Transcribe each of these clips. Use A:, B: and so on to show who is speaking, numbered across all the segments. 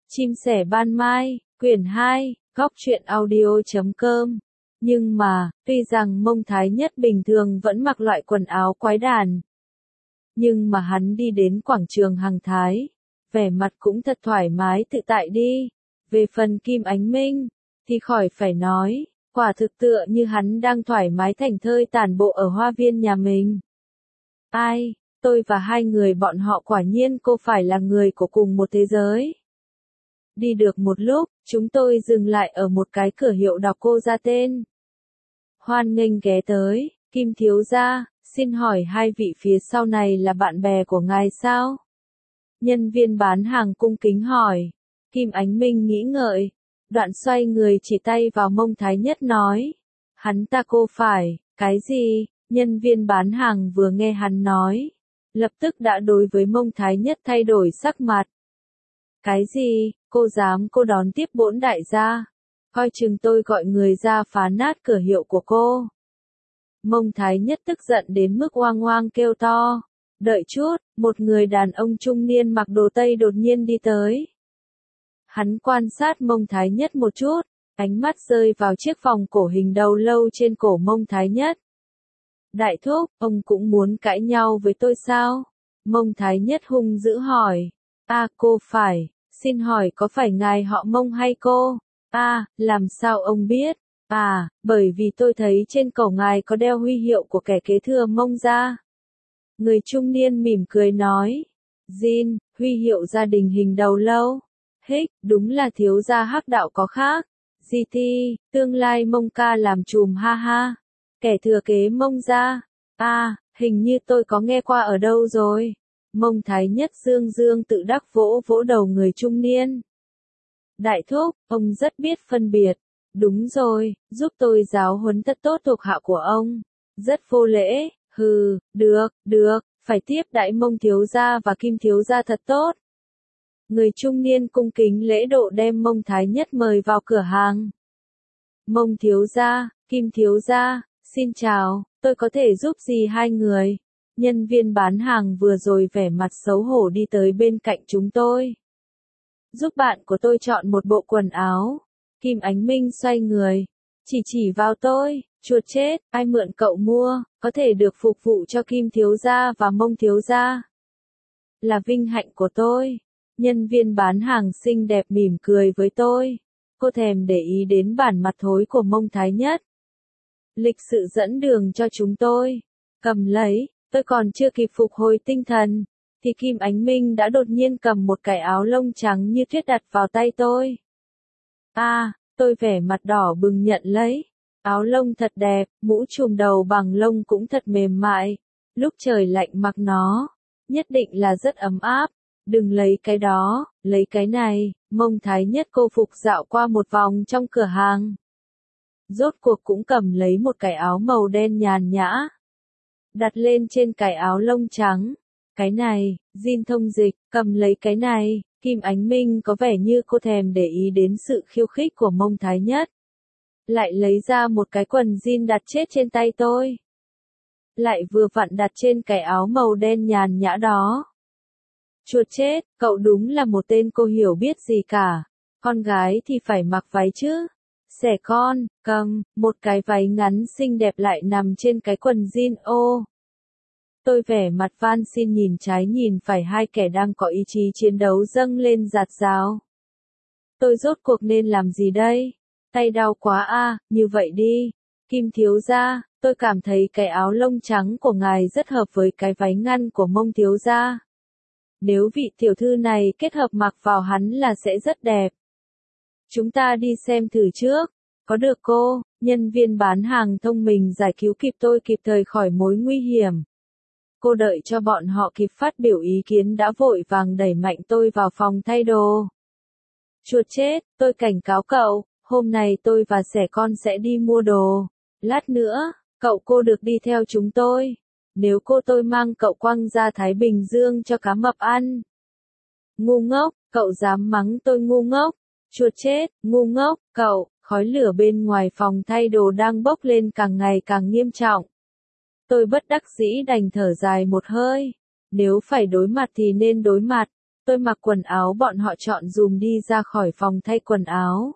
A: Chim sẻ ban mai, quyển 2, góc truyện audio.com. Nhưng mà, tuy rằng Mông Thái Nhất bình thường vẫn mặc loại quần áo quái đản, nhưng mà hắn đi đến quảng trường Hằng Thái, vẻ mặt cũng thật thoải mái tự tại đi. Về phần Kim Ánh Minh, thì khỏi phải nói, quả thực tựa như hắn đang thoải mái thảnh thơi tản bộ ở hoa viên nhà mình. Ai, tôi và hai người bọn họ quả nhiên cô phải là người của cùng một thế giới. Đi được một lúc, chúng tôi dừng lại ở một cái cửa hiệu đọc cô ra tên. Hoan nghênh ghé tới, Kim thiếu gia, xin hỏi hai vị phía sau này là bạn bè của ngài sao? Nhân viên bán hàng cung kính hỏi. Kim Ánh Minh nghĩ ngợi, đoạn xoay người chỉ tay vào Mông Thái Nhất nói. Hắn ta cô phải, cái gì? Nhân viên bán hàng vừa nghe hắn nói, lập tức đã đối với Mông Thái Nhất thay đổi sắc mặt. Cái gì, cô dám cô đón tiếp bổn đại gia, coi chừng tôi gọi người ra phá nát cửa hiệu của cô. Mông Thái Nhất tức giận đến mức oang oang kêu to. Đợi chút, một người đàn ông trung niên mặc đồ tây đột nhiên đi tới. Hắn quan sát Mông Thái Nhất một chút, ánh mắt rơi vào chiếc vòng cổ hình đầu lâu trên cổ Mông Thái Nhất. Đại thúc, ông cũng muốn cãi nhau với tôi sao? Mông Thái Nhất hung dữ hỏi. Cô phải, xin hỏi có phải ngài họ Mông hay cô? Làm sao ông biết? Bởi vì tôi thấy trên cổ ngài có đeo huy hiệu của kẻ kế thừa Mông gia. Người trung niên mỉm cười nói. Jin, huy hiệu gia đình hình đầu lâu. Đúng là thiếu gia hắc đạo có khác. GT, tương lai Mông ca làm trùm ha ha. Kẻ thừa kế Mông gia. Hình như tôi có nghe qua ở đâu rồi. Mông Thái Nhất dương dương tự đắc vỗ vỗ đầu người trung niên. Đại thúc, ông rất biết phân biệt. Đúng rồi, giúp tôi giáo huấn thật tốt thuộc hạ của ông. Rất vô lễ, được, phải tiếp đãi Mông thiếu gia và Kim thiếu gia thật tốt. Người trung niên cung kính lễ độ đem Mông Thái Nhất mời vào cửa hàng. Mông thiếu gia, Kim thiếu gia, xin chào, tôi có thể giúp gì hai người? Nhân viên bán hàng vừa rồi vẻ mặt xấu hổ đi tới bên cạnh chúng tôi. Giúp bạn của tôi chọn một bộ quần áo. Kim Ánh Minh xoay người, chỉ vào tôi, chuột chết, ai mượn cậu mua, có thể được phục vụ cho Kim thiếu gia và Mông thiếu gia. Là vinh hạnh của tôi. Nhân viên bán hàng xinh đẹp mỉm cười với tôi. Cô thèm để ý đến bản mặt thối của Mông Thái Nhất. Lịch sự dẫn đường cho chúng tôi. Cầm lấy, tôi còn chưa kịp phục hồi tinh thần, thì Kim Ánh Minh đã đột nhiên cầm một cái áo lông trắng như tuyết đặt vào tay tôi. Tôi vẻ mặt đỏ bừng nhận lấy. Áo lông thật đẹp, mũ trùm đầu bằng lông cũng thật mềm mại. Lúc trời lạnh mặc nó, nhất định là rất ấm áp. Đừng lấy cái đó, lấy cái này. Mông Thái Nhất cô phục dạo qua một vòng trong cửa hàng. Rốt cuộc cũng cầm lấy một cái áo màu đen nhàn nhã. Đặt lên trên cái áo lông trắng. Cái này, Jin thông dịch, cầm lấy cái này. Kim Ánh Minh có vẻ như cô thèm để ý đến sự khiêu khích của Mông Thái Nhất. Lại lấy ra một cái quần jean đặt chết trên tay tôi. Lại vừa vặn đặt trên cái áo màu đen nhàn nhã đó. Chuột chết, cậu đúng là một tên cô hiểu biết gì cả. Con gái thì phải mặc váy chứ. Xẻ con, cầm, một cái váy ngắn xinh đẹp lại nằm trên cái quần jean ô. Tôi vẻ mặt van xin nhìn trái nhìn phải hai kẻ đang có ý chí chiến đấu dâng lên rạt rào. Tôi rốt cuộc nên làm gì đây? Tay đau quá như vậy đi. Kim thiếu gia, tôi cảm thấy cái áo lông trắng của ngài rất hợp với cái váy ngăn của Mông thiếu gia. Nếu vị tiểu thư này kết hợp mặc vào hắn là sẽ rất đẹp. Chúng ta đi xem thử trước. Có được cô, nhân viên bán hàng thông minh giải cứu kịp tôi kịp thời khỏi mối nguy hiểm. Cô đợi cho bọn họ kịp phát biểu ý kiến đã vội vàng đẩy mạnh tôi vào phòng thay đồ. Chuột chết, tôi cảnh cáo cậu, hôm nay tôi và xẻ con sẽ đi mua đồ. Lát nữa, cô được đi theo chúng tôi. Nếu tôi mang cậu quăng ra Thái Bình Dương cho cá mập ăn. Ngu ngốc, cậu dám mắng tôi ngu ngốc. Chuột chết, ngu ngốc, cậu. Khói lửa bên ngoài phòng thay đồ đang bốc lên càng ngày càng nghiêm trọng. Tôi bất đắc dĩ đành thở dài một hơi. Nếu phải đối mặt thì nên đối mặt. tôi mặc quần áo bọn họ chọn dùm đi ra khỏi phòng thay quần áo.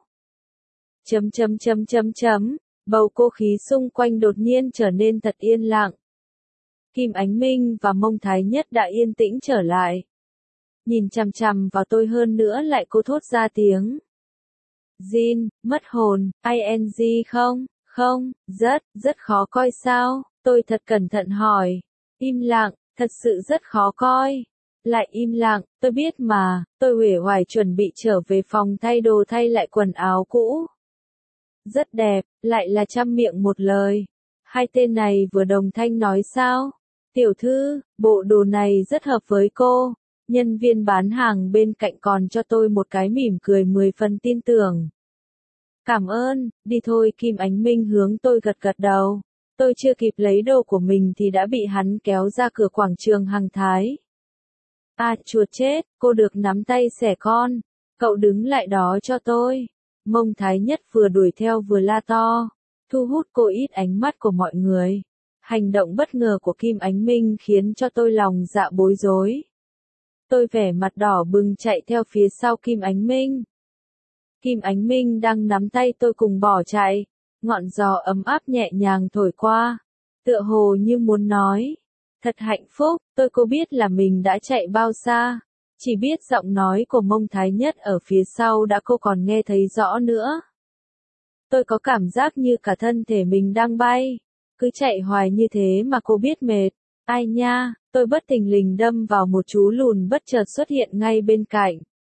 A: Bầu không khí xung quanh đột nhiên trở nên thật yên lặng. Kim Ánh Minh và Mông Thái Nhất đã yên tĩnh trở lại. Nhìn chằm chằm vào tôi hơn nữa lại cố thốt ra tiếng. Jin, mất hồn, ing không? Không, rất khó coi sao? Tôi thật cẩn thận hỏi. Im lặng, thật sự rất khó coi. Lại im lặng, tôi biết mà, tôi uể oải chuẩn bị trở về phòng thay đồ thay lại quần áo cũ. Rất đẹp, lại là trăm miệng một lời. Hai tên này vừa đồng thanh nói sao? Tiểu thư, bộ đồ này rất hợp với cô. Nhân viên bán hàng bên cạnh còn cho tôi một cái mỉm cười 10 phần tin tưởng. Cảm ơn, đi thôi. Kim Ánh Minh hướng tôi gật gật đầu. Tôi chưa kịp lấy đồ của mình thì đã bị hắn kéo ra cửa quảng trường Hằng Thái. À chuột chết, cô được nắm tay xẻ con. Cậu đứng lại đó cho tôi. Mông Thái Nhất vừa đuổi theo vừa la to, thu hút cô ít ánh mắt của mọi người. Hành động bất ngờ của Kim Ánh Minh khiến cho tôi lòng dạ bối rối. Tôi vẻ mặt đỏ bừng chạy theo phía sau Kim Ánh Minh. Kim Ánh Minh đang nắm tay tôi cùng bỏ chạy, ngọn gió ấm áp nhẹ nhàng thổi qua, tựa hồ như muốn nói, thật hạnh phúc. Tôi có biết là mình đã chạy bao xa, chỉ biết giọng nói của Mông Thái Nhất ở phía sau đã cô còn nghe thấy rõ nữa. Tôi có cảm giác như cả thân thể mình đang bay, cứ chạy hoài như thế mà cô biết mệt. Ai nha, tôi bất thình lình đâm vào một chú lùn bất chợt xuất hiện ngay bên cạnh.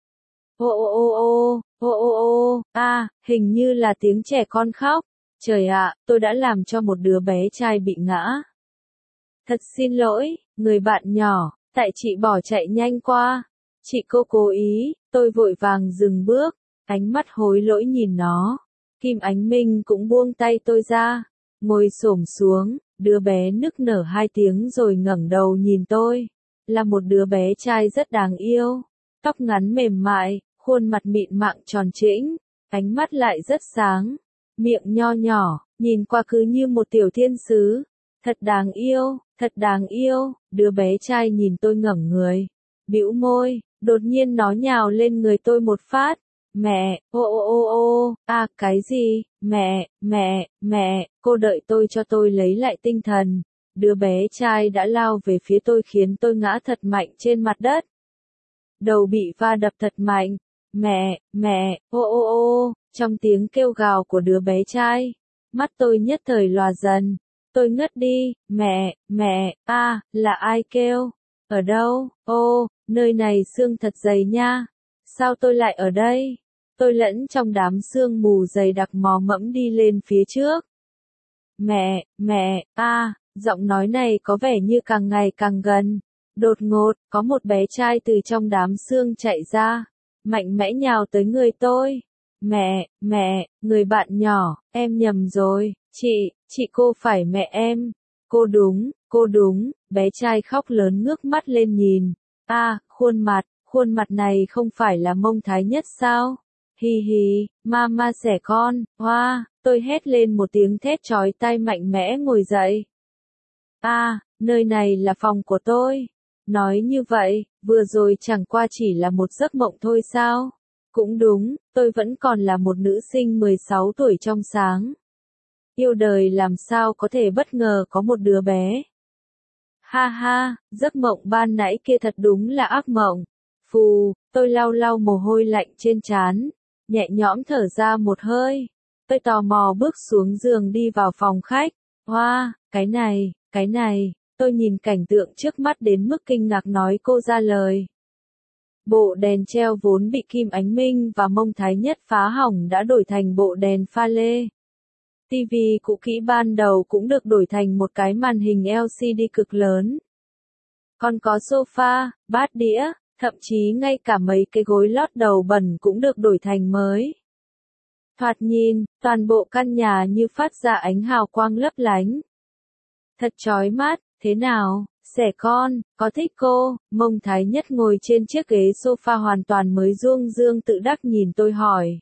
A: Hình như là tiếng trẻ con khóc. Trời ạ, tôi đã làm cho một đứa bé trai bị ngã. Thật xin lỗi, người bạn nhỏ, tại chị bỏ chạy nhanh qua. Chị cô cố ý. Tôi vội vàng dừng bước, ánh mắt hối lỗi nhìn nó. Kim Ánh Minh cũng buông tay tôi ra, ngồi xổm xuống, đứa bé nức nở 2 tiếng rồi ngẩng đầu nhìn tôi. Là một đứa bé trai rất đáng yêu, tóc ngắn mềm mại, khuôn mặt mịn màng tròn trĩnh, ánh mắt lại rất sáng, miệng nho nhỏ, nhìn qua cứ như một tiểu thiên sứ. Thật đáng yêu, thật đáng yêu. Đứa bé trai nhìn tôi ngẩng người, bĩu môi, đột nhiên nó nhào lên người tôi một phát. Mẹ, cái gì? Mẹ, cô đợi tôi cho tôi lấy lại tinh thần. Đứa bé trai đã lao về phía tôi khiến tôi ngã thật mạnh trên mặt đất. Đầu bị va đập thật mạnh. Mẹ, trong tiếng kêu gào của đứa bé trai, mắt tôi nhất thời lòa dần. Tôi ngất đi. Mẹ, là ai kêu? Ở đâu? Nơi này sương thật dày nha. Sao tôi lại ở đây? Tôi lẫn trong đám sương mù dày đặc mò mẫm đi lên phía trước. Mẹ, giọng nói này có vẻ như càng ngày càng gần. Đột ngột, có một bé trai từ trong đám sương chạy ra, mạnh mẽ nhào tới người tôi. Mẹ, người bạn nhỏ, em nhầm rồi, chị cô phải mẹ em. Cô đúng, bé trai khóc lớn ngước mắt lên nhìn. Khuôn mặt này không phải là Mông Thái Nhất sao? Hi hi, mama xẻ con, tôi hét lên một tiếng thét chói tai mạnh mẽ ngồi dậy. Nơi này là phòng của tôi. Nói như vậy, vừa rồi chẳng qua chỉ là một giấc mộng thôi sao? Cũng đúng, tôi vẫn còn là một nữ sinh 16 tuổi trong sáng. Yêu đời làm sao có thể bất ngờ có một đứa bé. Ha, giấc mộng ban nãy kia thật đúng là ác mộng. Phù, tôi lau mồ hôi lạnh trên trán, nhẹ nhõm thở ra một hơi. Tôi tò mò bước xuống giường đi vào phòng khách. Cái này, tôi nhìn cảnh tượng trước mắt đến mức kinh ngạc nói cô ra lời. Bộ đèn treo vốn bị Kim Ánh Minh và Mông Thái Nhất phá hỏng đã đổi thành bộ đèn pha lê. TV cũ kỹ ban đầu cũng được đổi thành một cái màn hình LCD cực lớn. Còn có sofa, bát đĩa, thậm chí ngay cả mấy cái gối lót đầu bẩn cũng được đổi thành mới. Thoạt nhìn, toàn bộ căn nhà như phát ra ánh hào quang lấp lánh. Thật chói mắt, thế nào, xẻ con, có thích cô? Mông Thái Nhất ngồi trên chiếc ghế sofa hoàn toàn mới ruông dương tự đắc nhìn tôi hỏi.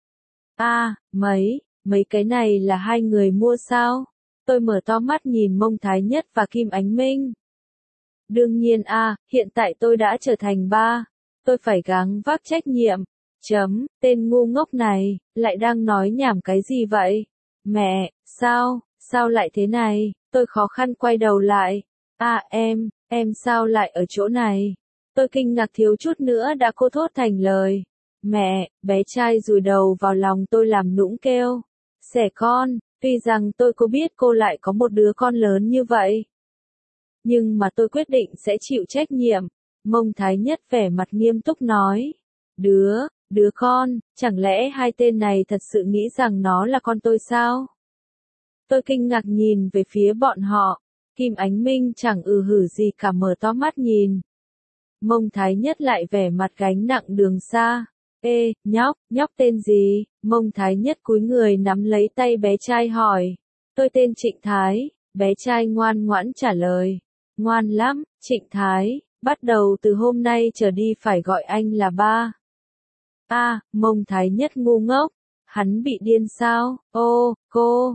A: Mấy cái này là hai người mua sao? Tôi mở to mắt nhìn Mông Thái Nhất và Kim Ánh Minh. Đương nhiên hiện tại tôi đã trở thành ba. tôi phải gắng vác trách nhiệm. Tên ngu ngốc này, lại đang nói nhảm cái gì vậy? Mẹ, sao lại thế này? Tôi khó khăn quay đầu lại. À em sao lại ở chỗ này? Tôi kinh ngạc thiếu chút nữa đã cô thốt thành lời. Mẹ, bé trai dùi đầu vào lòng tôi làm nũng kêu. Xẻ con, tuy rằng tôi có biết cô lại có một đứa con lớn như vậy. Nhưng mà tôi quyết định sẽ chịu trách nhiệm. Mông Thái Nhất vẻ mặt nghiêm túc nói. Đứa con, chẳng lẽ hai tên này thật sự nghĩ rằng nó là con tôi sao? Tôi kinh ngạc nhìn về phía bọn họ. Kim Ánh Minh chẳng hử gì cả mở to mắt nhìn. Mông Thái Nhất lại vẻ mặt gánh nặng đường xa. Ê, nhóc tên gì? Mông Thái Nhất cúi người nắm lấy tay bé trai hỏi. Tôi tên Trịnh Thái, bé trai ngoan ngoãn trả lời. Ngoan lắm, Trịnh Thái, bắt đầu từ hôm nay trở đi phải gọi anh là ba. Mông Thái Nhất ngu ngốc, hắn bị điên sao? Ô, cô,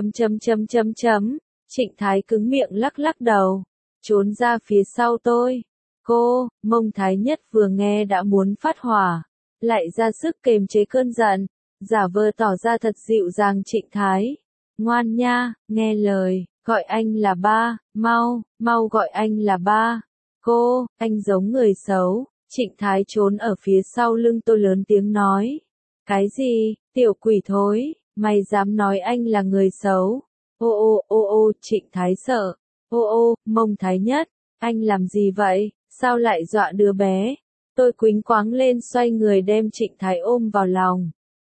A: Trịnh Thái cứng miệng lắc đầu, trốn ra phía sau tôi. Cô, Mông Thái Nhất vừa nghe đã muốn phát hỏa, lại ra sức kềm chế cơn giận, giả vờ tỏ ra thật dịu dàng. Trịnh Thái, ngoan nha, nghe lời, gọi anh là ba, mau gọi anh là ba. Cô, anh giống người xấu. Trịnh Thái trốn ở phía sau lưng tôi lớn tiếng nói. Cái gì, tiểu quỷ thối, mày dám nói anh là người xấu? Ô, Trịnh Thái sợ. Mông Thái Nhất, anh làm gì vậy, sao lại dọa đứa bé? Tôi quýnh quáng lên xoay người đem Trịnh Thái ôm vào lòng.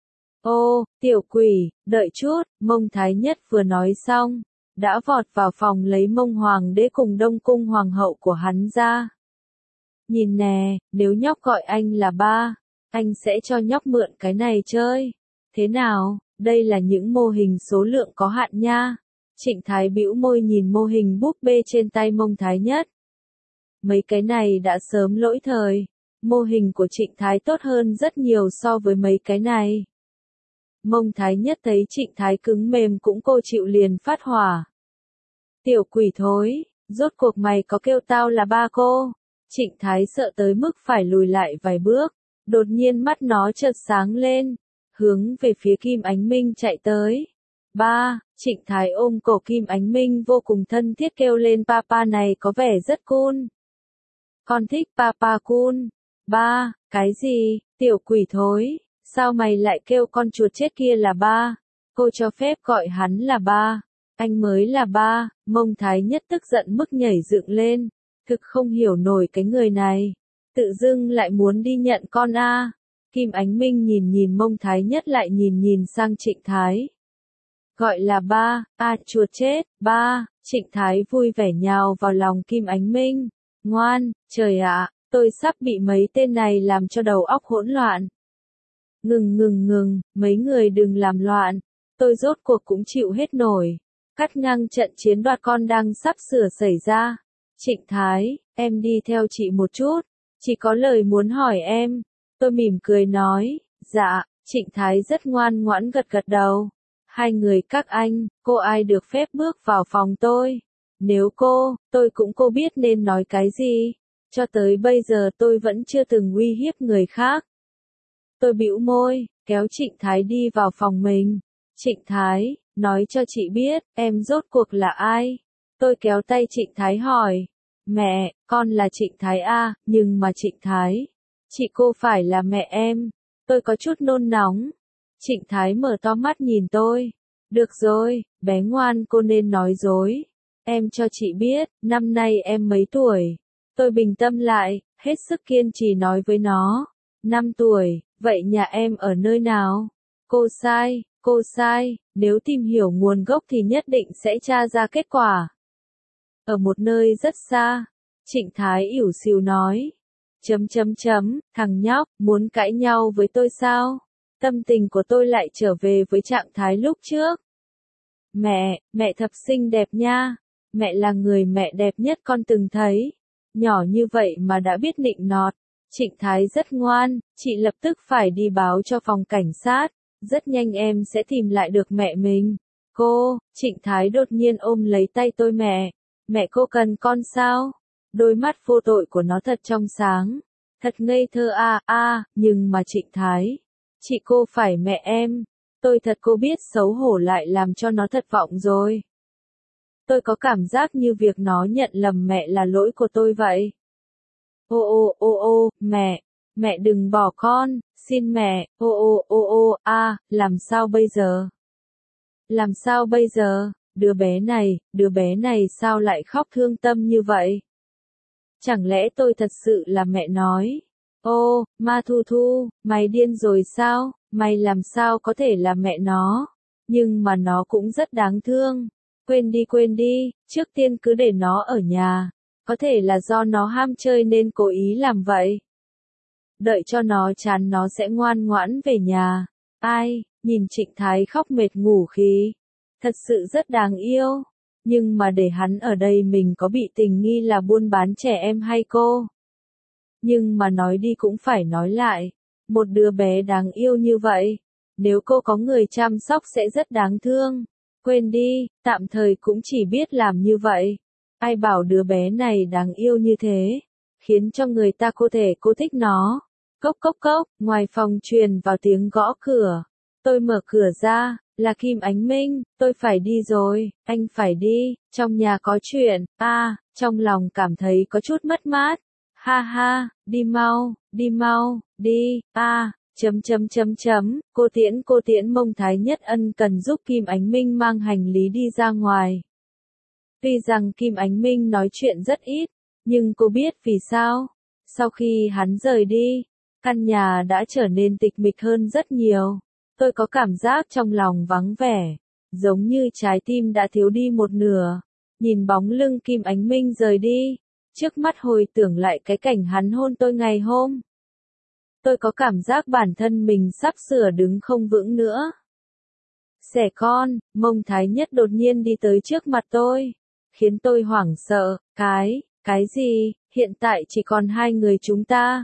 A: Ô, tiểu quỷ, đợi chút, Mông Thái Nhất vừa nói xong, đã vọt vào phòng lấy Mông Hoàng đế cùng Đông Cung Hoàng hậu của hắn ra. Nhìn nè, nếu nhóc gọi anh là ba, anh sẽ cho nhóc mượn cái này chơi. Thế nào, đây là những mô hình số lượng có hạn nha. Trịnh Thái bĩu môi nhìn mô hình búp bê trên tay Mông Thái Nhất. Mấy cái này đã sớm lỗi thời. Mô hình của Trịnh Thái tốt hơn rất nhiều so với mấy cái này. Mông Thái Nhất thấy Trịnh Thái cứng mềm cũng cô chịu liền phát hỏa. Tiểu quỷ thối, rốt cuộc mày có kêu tao là ba cô? Trịnh Thái sợ tới mức phải lùi lại vài bước, đột nhiên mắt nó chợt sáng lên, hướng về phía Kim Ánh Minh chạy tới. Ba, Trịnh Thái ôm cổ Kim Ánh Minh vô cùng thân thiết kêu lên papa này có vẻ rất cool. Con thích papa cool. Ba, cái gì, tiểu quỷ thối, sao mày lại kêu con chuột chết kia là ba? Cô cho phép gọi hắn là ba, anh mới là ba. Mông Thái Nhất tức giận mức nhảy dựng lên. Thực không hiểu nổi cái người này, tự dưng lại muốn đi nhận con a. Kim Ánh Minh nhìn Mông Thái Nhất lại nhìn sang Trịnh Thái. Gọi là ba, chuột chết, ba. Trịnh Thái vui vẻ nhào vào lòng Kim Ánh Minh. Ngoan, trời ạ, tôi sắp bị mấy tên này làm cho đầu óc hỗn loạn. Ngừng, mấy người đừng làm loạn, tôi rốt cuộc cũng chịu hết nổi. Cắt ngang trận chiến đoạt con đang sắp sửa xảy ra. Trịnh Thái, em đi theo chị một chút, chị có lời muốn hỏi em. Tôi mỉm cười nói, dạ. Trịnh Thái rất ngoan ngoãn gật đầu. Hai người các anh, cô ai được phép bước vào phòng tôi? Nếu tôi cũng cô biết nên nói cái gì. Cho tới bây giờ tôi vẫn chưa từng uy hiếp người khác. Tôi bĩu môi, kéo Trịnh Thái đi vào phòng mình. Trịnh Thái, nói cho chị biết, em rốt cuộc là ai? Tôi kéo tay Trịnh Thái hỏi. Mẹ, con là Trịnh Thái a, nhưng mà Trịnh Thái, chị cô phải là mẹ em. Tôi có chút nôn nóng. Trịnh Thái mở to mắt nhìn tôi. Được rồi, bé ngoan cô nên nói dối. Em cho chị biết, năm nay em mấy tuổi? Tôi bình tâm lại, hết sức kiên trì nói với nó. 5 tuổi, vậy nhà em ở nơi nào? Cô sai, nếu tìm hiểu nguồn gốc thì nhất định sẽ tra ra kết quả. Ở một nơi rất xa. Trịnh Thái ỉu xìu nói. Thằng nhóc, muốn cãi nhau với tôi sao? Tâm tình của tôi lại trở về với trạng thái lúc trước. Mẹ thật xinh đẹp nha. Mẹ là người mẹ đẹp nhất con từng thấy. Nhỏ như vậy mà đã biết nịnh nọt. Trịnh Thái rất ngoan, chị lập tức phải đi báo cho phòng cảnh sát. Rất nhanh em sẽ tìm lại được mẹ mình. Trịnh Thái đột nhiên ôm lấy tay tôi. Mẹ cô cần con sao? Đôi mắt vô tội của nó thật trong sáng. Thật ngây thơ nhưng mà Trịnh Thái, chị cô phải mẹ em, tôi thật cô biết xấu hổ lại làm cho nó thất vọng rồi. Tôi có cảm giác như việc nó nhận lầm mẹ là lỗi của tôi vậy. Ô, mẹ đừng bỏ con, xin mẹ, làm sao bây giờ? Làm sao bây giờ, đứa bé này sao lại khóc thương tâm như vậy? Chẳng lẽ tôi thật sự là mẹ nói? Ô, Ma Thu Thu, mày điên rồi sao? Mày làm sao có thể là mẹ nó? Nhưng mà nó cũng rất đáng thương. Quên đi, trước tiên cứ để nó ở nhà. Có thể là do nó ham chơi nên cố ý làm vậy. Đợi cho nó chán nó sẽ ngoan ngoãn về nhà. Ai, nhìn Trịnh Thái khóc mệt ngủ khí. Thật sự rất đáng yêu. Nhưng mà để hắn ở đây mình có bị tình nghi là buôn bán trẻ em hay cô? Nhưng mà nói đi cũng phải nói lại. Một đứa bé đáng yêu như vậy. Nếu cô có người chăm sóc sẽ rất đáng thương. Quên đi, tạm thời cũng chỉ biết làm như vậy. Ai bảo đứa bé này đáng yêu như thế. Khiến cho người ta cô thích nó. Cốc, ngoài phòng truyền vào tiếng gõ cửa. Tôi mở cửa ra, là Kim Ánh Minh, tôi phải đi rồi, anh phải đi, trong nhà có chuyện, trong lòng cảm thấy có chút mất mát. Ha, đi mau, đi, cô tiễn Mông Thái Nhất ân cần giúp Kim Ánh Minh mang hành lý đi ra ngoài. Tuy rằng Kim Ánh Minh nói chuyện rất ít, nhưng cô biết vì sao. Sau khi hắn rời đi, căn nhà đã trở nên tịch mịch hơn rất nhiều. Tôi có cảm giác trong lòng vắng vẻ, giống như trái tim đã thiếu đi một nửa. Nhìn bóng lưng Kim Ánh Minh rời đi, trước mắt hồi tưởng lại cái cảnh hắn hôn tôi ngày hôm. Tôi có cảm giác bản thân mình sắp sửa đứng không vững nữa. Xẻ con, Mông Thái Nhất đột nhiên đi tới trước mặt tôi, khiến tôi hoảng sợ. Cái gì, hiện tại chỉ còn hai người chúng ta.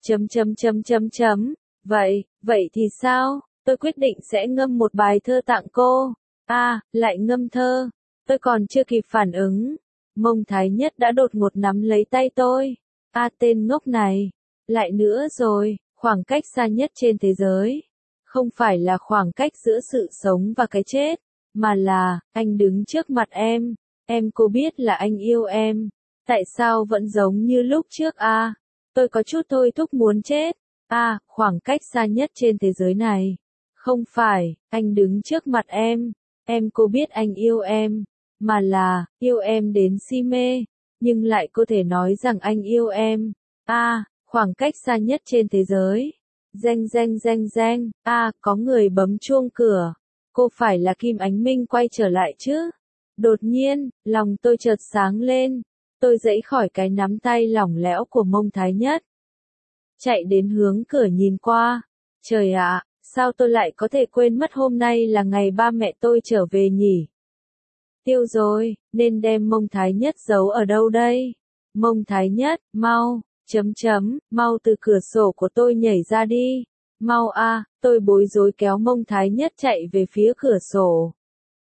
A: Vậy thì sao? Tôi quyết định sẽ ngâm một bài thơ tặng cô. Lại ngâm thơ. Tôi còn chưa kịp phản ứng. Mông Thái Nhất đã đột ngột nắm lấy tay tôi. Tên ngốc này. Lại nữa rồi, khoảng cách xa nhất trên thế giới. Không phải là khoảng cách giữa sự sống và cái chết, mà là, anh đứng trước mặt em. Cô biết là anh yêu em. Tại sao vẫn giống như lúc trước Tôi có chút thôi thúc muốn chết. Khoảng cách xa nhất trên thế giới này. Không phải, anh đứng trước mặt em. Cô biết anh yêu em. Mà là, yêu em đến si mê. Nhưng lại có thể nói rằng anh yêu em. Khoảng cách xa nhất trên thế giới. Reng. Có người bấm chuông cửa. Cô phải là Kim Ánh Minh quay trở lại chứ? Đột nhiên, lòng tôi chợt sáng lên. Tôi giãy khỏi cái nắm tay lỏng lẽo của Mông Thái Nhất. Chạy đến hướng cửa nhìn qua. Trời ạ, sao tôi lại có thể quên mất hôm nay là ngày ba mẹ tôi trở về nhỉ? Tiêu rồi, nên đem Mông Thái Nhất giấu ở đâu đây? Mông Thái Nhất, mau, mau từ cửa sổ của tôi nhảy ra đi. Mau tôi bối rối kéo Mông Thái Nhất chạy về phía cửa sổ.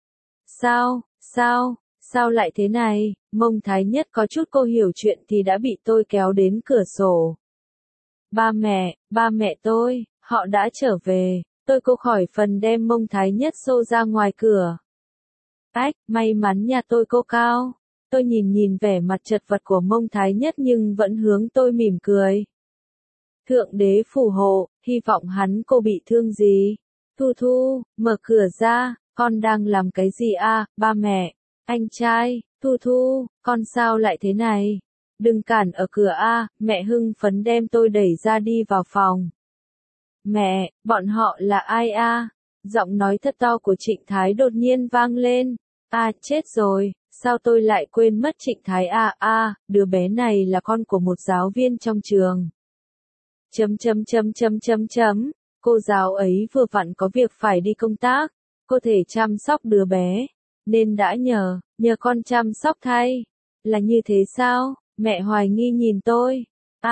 A: Sao lại thế này? Mông Thái Nhất có chút cô hiểu chuyện thì đã bị tôi kéo đến cửa sổ. Ba mẹ tôi, họ đã trở về. Tôi cô khỏi phần đem Mông Thái Nhất xô ra ngoài cửa. May mắn nhà tôi cô cao. Tôi nhìn vẻ mặt chật vật của Mông Thái Nhất nhưng vẫn hướng tôi mỉm cười. Thượng đế phù hộ, hy vọng hắn cô bị thương gì. Thu, mở cửa ra, con đang làm cái gì ba mẹ, anh trai, Thu, con sao lại thế này? Đừng cản ở cửa mẹ hưng phấn đem tôi đẩy ra đi vào phòng. Mẹ, bọn họ là ai Giọng nói thật to của Trịnh Thái đột nhiên vang lên. Chết rồi, sao tôi lại quên mất Trịnh Thái đứa bé này là con của một giáo viên trong trường. Cô giáo ấy vừa vặn có việc phải đi công tác, cô thể chăm sóc đứa bé, nên đã nhờ con chăm sóc thay. Là như thế sao? Mẹ hoài nghi nhìn tôi.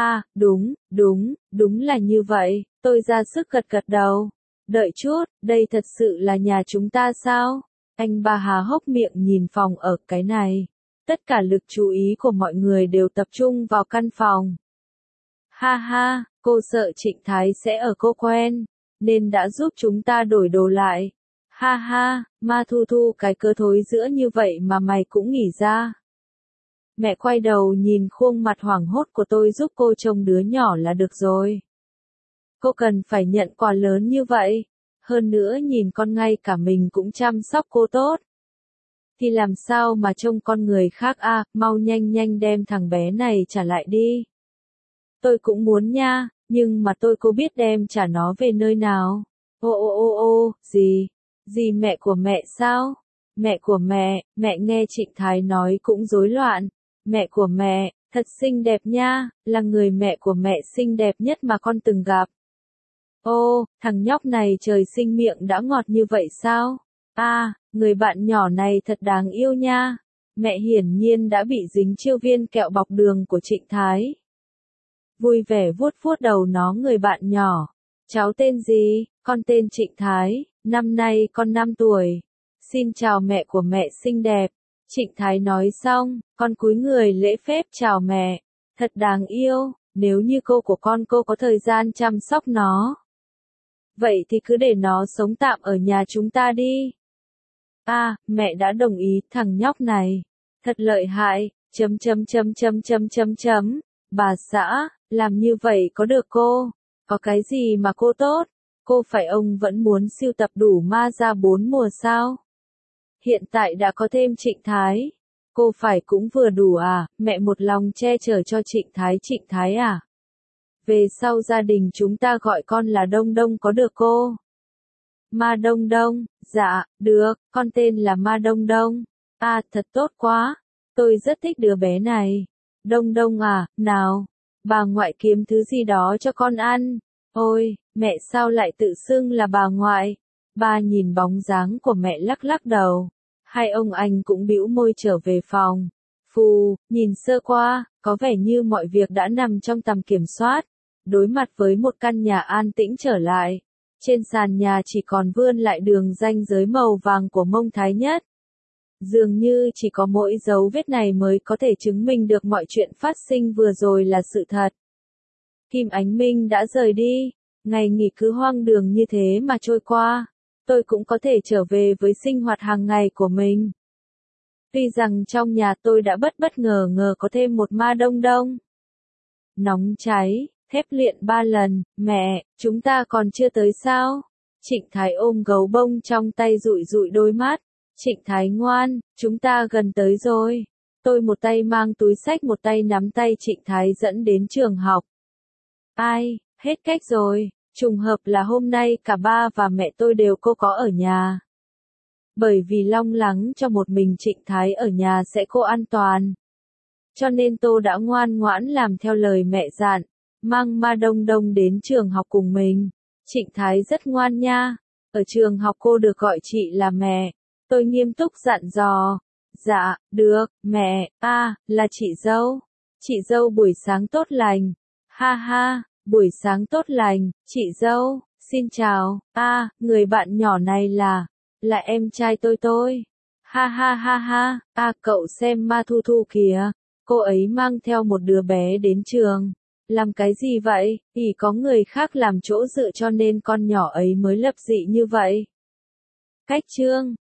A: Đúng là như vậy, tôi ra sức gật đầu. Đợi chút, đây thật sự là nhà chúng ta sao? Anh ba há hốc miệng nhìn phòng ở cái này. Tất cả lực chú ý của mọi người đều tập trung vào căn phòng. Ha ha, cô sợ Trịnh Thái sẽ ở cô quen, nên đã giúp chúng ta đổi đồ lại. Ha ha, Ma Thu Thu cái cớ thối giữa như vậy mà mày cũng nghỉ ra. Mẹ quay đầu nhìn khuôn mặt hoảng hốt của tôi giúp cô trông đứa nhỏ là được rồi. Cô cần phải nhận quà lớn như vậy. Hơn nữa nhìn con ngay cả mình cũng chăm sóc cô tốt. Thì làm sao mà trông con người khác à, mau nhanh nhanh đem thằng bé này trả lại đi. Tôi cũng muốn nha, nhưng mà tôi có biết đem trả nó về nơi nào. Ô, gì mẹ của mẹ sao? Mẹ của mẹ nghe Trịnh Thái nói cũng rối loạn. Mẹ của mẹ, thật xinh đẹp nha, là người mẹ của mẹ xinh đẹp nhất mà con từng gặp. Ô, thằng nhóc này trời sinh miệng đã ngọt như vậy sao? À, người bạn nhỏ này thật đáng yêu nha. Mẹ hiển nhiên đã bị dính chiêu viên kẹo bọc đường của Trịnh Thái. Vui vẻ vuốt vuốt đầu nó người bạn nhỏ. Cháu tên gì? Con tên Trịnh Thái, năm nay con 5 tuổi. Xin chào mẹ của mẹ xinh đẹp. Trịnh Thái nói xong, con cúi người lễ phép chào mẹ. Thật đáng yêu, nếu như cô của con cô có thời gian chăm sóc nó. Vậy thì cứ để nó sống tạm ở nhà chúng ta đi. À, mẹ đã đồng ý, thằng nhóc này. Thật lợi hại, chấm. Bà xã, làm như vậy có được cô? Có cái gì mà cô tốt? Cô phải ông vẫn muốn sưu tập đủ ma ra 4 mùa sao? Hiện tại đã có thêm Trịnh Thái. Cô phải cũng vừa đủ à, mẹ một lòng che chở cho Trịnh Thái à? Về sau gia đình chúng ta gọi con là Đông Đông có được cô? Ma Đông Đông, dạ, được, con tên là Ma Đông Đông. À, thật tốt quá, tôi rất thích đứa bé này. Đông Đông à, nào, bà ngoại kiếm thứ gì đó cho con ăn. Ôi, mẹ sao lại tự xưng là bà ngoại? Ba nhìn bóng dáng của mẹ lắc lắc đầu. Hai ông anh cũng bĩu môi trở về phòng. Phù, nhìn sơ qua, có vẻ như mọi việc đã nằm trong tầm kiểm soát. Đối mặt với một căn nhà an tĩnh trở lại. Trên sàn nhà chỉ còn vươn lại đường ranh giới màu vàng của Mông Thái Nhất. Dường như chỉ có mỗi dấu vết này mới có thể chứng minh được mọi chuyện phát sinh vừa rồi là sự thật. Kim Ánh Minh đã rời đi, ngày nghỉ cứ hoang đường như thế mà trôi qua. Tôi cũng có thể trở về với sinh hoạt hàng ngày của mình. Tuy rằng trong nhà tôi đã bất ngờ có thêm một Ma Đông Đông. Nóng cháy, thép luyện 3 lần, mẹ, chúng ta còn chưa tới sao? Trịnh Thái ôm gấu bông trong tay dụi dụi đôi mắt. Trịnh Thái ngoan, chúng ta gần tới rồi. Tôi một tay mang túi xách một tay nắm tay Trịnh Thái dẫn đến trường học. Ai, hết cách rồi, trùng hợp là hôm nay cả ba và mẹ tôi đều có ở nhà. Bởi vì lo lắng cho một mình Trịnh Thái ở nhà sẽ cô an toàn. Cho nên tôi đã ngoan ngoãn làm theo lời mẹ dặn, mang Ma Đông Đông đến trường học cùng mình. Trịnh Thái rất ngoan nha, ở trường học cô được gọi chị là mẹ. Tôi nghiêm túc dặn dò. Dạ, được, mẹ, là chị dâu. Chị dâu buổi sáng tốt lành. Ha ha, buổi sáng tốt lành, chị dâu, xin chào. Người bạn nhỏ này là em trai tôi. Ha ha, cậu xem Ma Thu Thu kìa. Cô ấy mang theo một đứa bé đến trường. Làm cái gì vậy? Ỷ có người khác làm chỗ dựa cho nên con nhỏ ấy mới lập dị như vậy. Cách chương